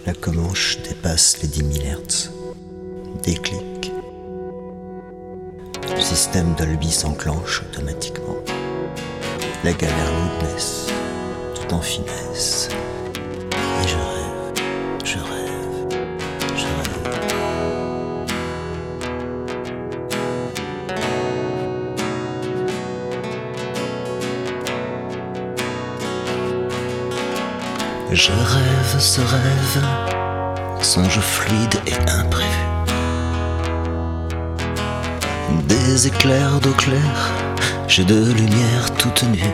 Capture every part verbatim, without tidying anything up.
La Comanche dépasse les dix mille hertz. Déclic. Le système Dolby s'enclenche automatiquement. La galère loudness, tout en finesse. Et je rêve, je rêve, je rêve. Je rêve ce rêve, songe fluide et imprévu. Des éclairs d'eau claire, j'ai de lumière toute nue.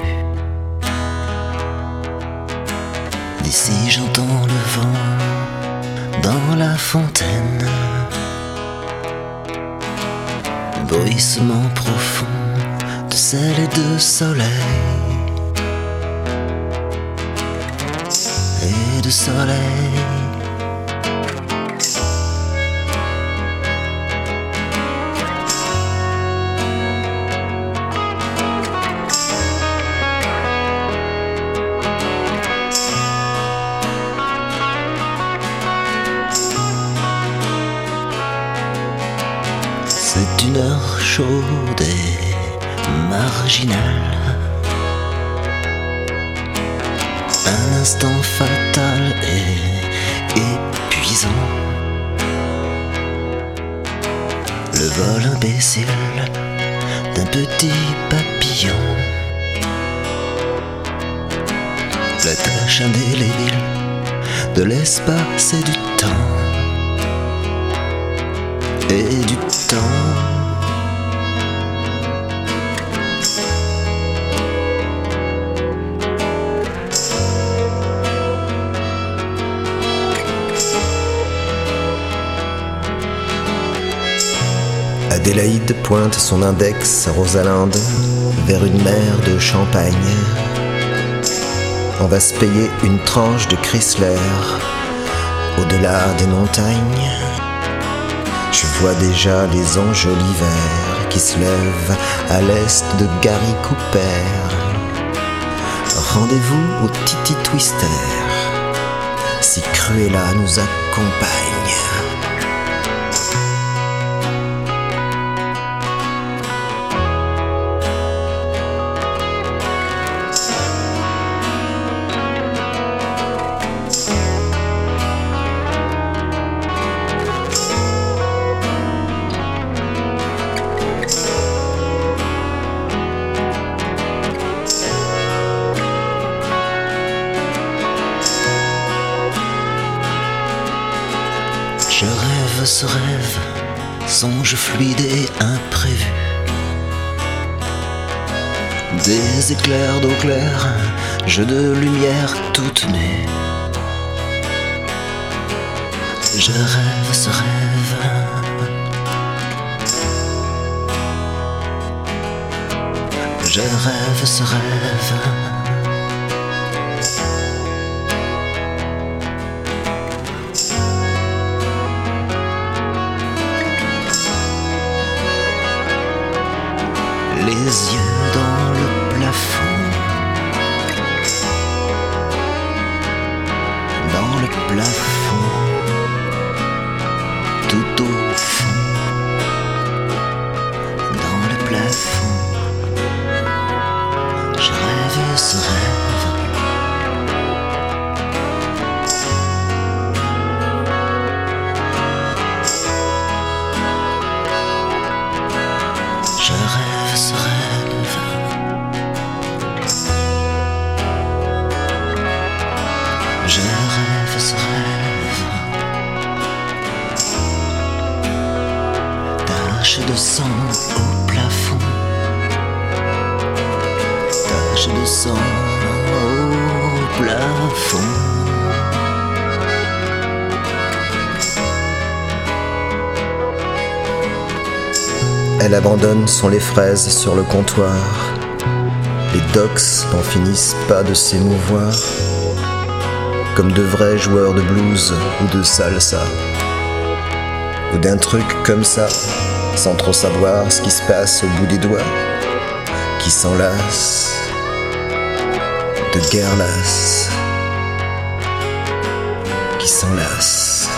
D'ici j'entends le vent dans la fontaine, le bruissement profond de sel et de soleil. Et de soleil. C'est une heure chaude et marginale, un instant fatal et épuisant. Le vol imbécile d'un petit papillon, la tâche indélébile de l'espace et du temps. Et du temps. Adélaïde pointe son index à Rosalinde vers une mer de champagne. On va se payer une tranche de Chrysler au-delà des montagnes. Je vois déjà les enjolivères qui se lèvent à l'est de Gary Cooper. Rendez-vous au Titi Twister si Cruella nous accompagne. Je rêve ce rêve, songe fluide et imprévu. Des éclairs d'eau claire, jeu de lumière toute nue. Je rêve ce rêve. Je rêve ce rêve. Les yeux dans le plafond, dans le plafond, tout au fond, dans le plafond, je rêve ce rêve. Je rêve ce rêve. Je rêve ce rêve. Tache de sang au plafond. Tache de sang au plafond. Elle abandonne son lait fraise sur le comptoir. Les docks n'en finissent pas de s'émouvoir, comme de vrais joueurs de blues ou de salsa, ou d'un truc comme ça, sans trop savoir ce qui se passe au bout des doigts, qui s'enlace de guerre lasse, qui s'enlacent.